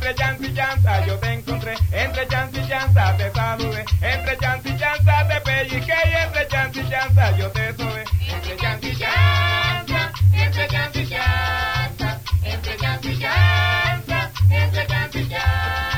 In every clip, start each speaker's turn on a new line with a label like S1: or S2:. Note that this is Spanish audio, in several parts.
S1: Entre llanto y llanza yo te encontré, entre llanto y llanza te saludé, entre llanto y llanza te pellizqué y entre llanto y llanza yo te sobé. Entre llanto y llanza, entre llanto y llanza, entre llanto y llanza, entre llanto y llanza.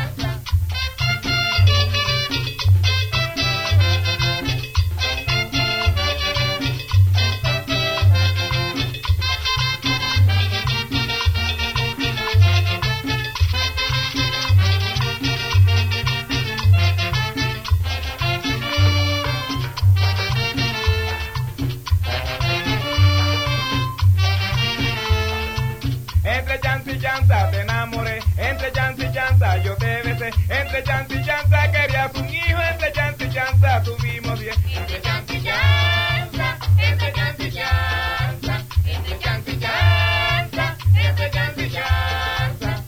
S1: Entre llanto y llanza te enamoré, entre llanto y llanza yo te besé, entre llanto y llanza querías un hijo, entre llanto y llanza tuvimos 10. Entre llanto y llanza, entre llanto y llanza, entre llanto y llanza, entre llanto y llanza.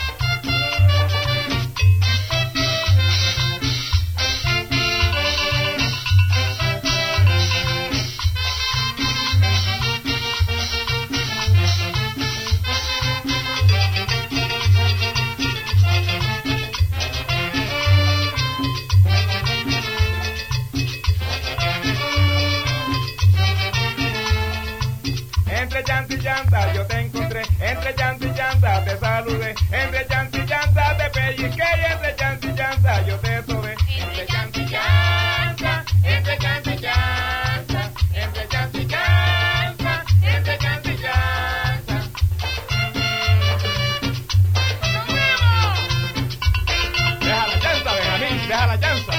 S1: Entre llanto y llanza yo te encontré, entre llanto y llanza te saludé, entre llanto y llanza te pellizqué y entre llanto y llanza yo te sobé. Entre llanto y llanza, entre llanto y llanza, entre llanto y llanza, entre llanto y llanza. Deja la llanza, Benjamín, deja la llanza.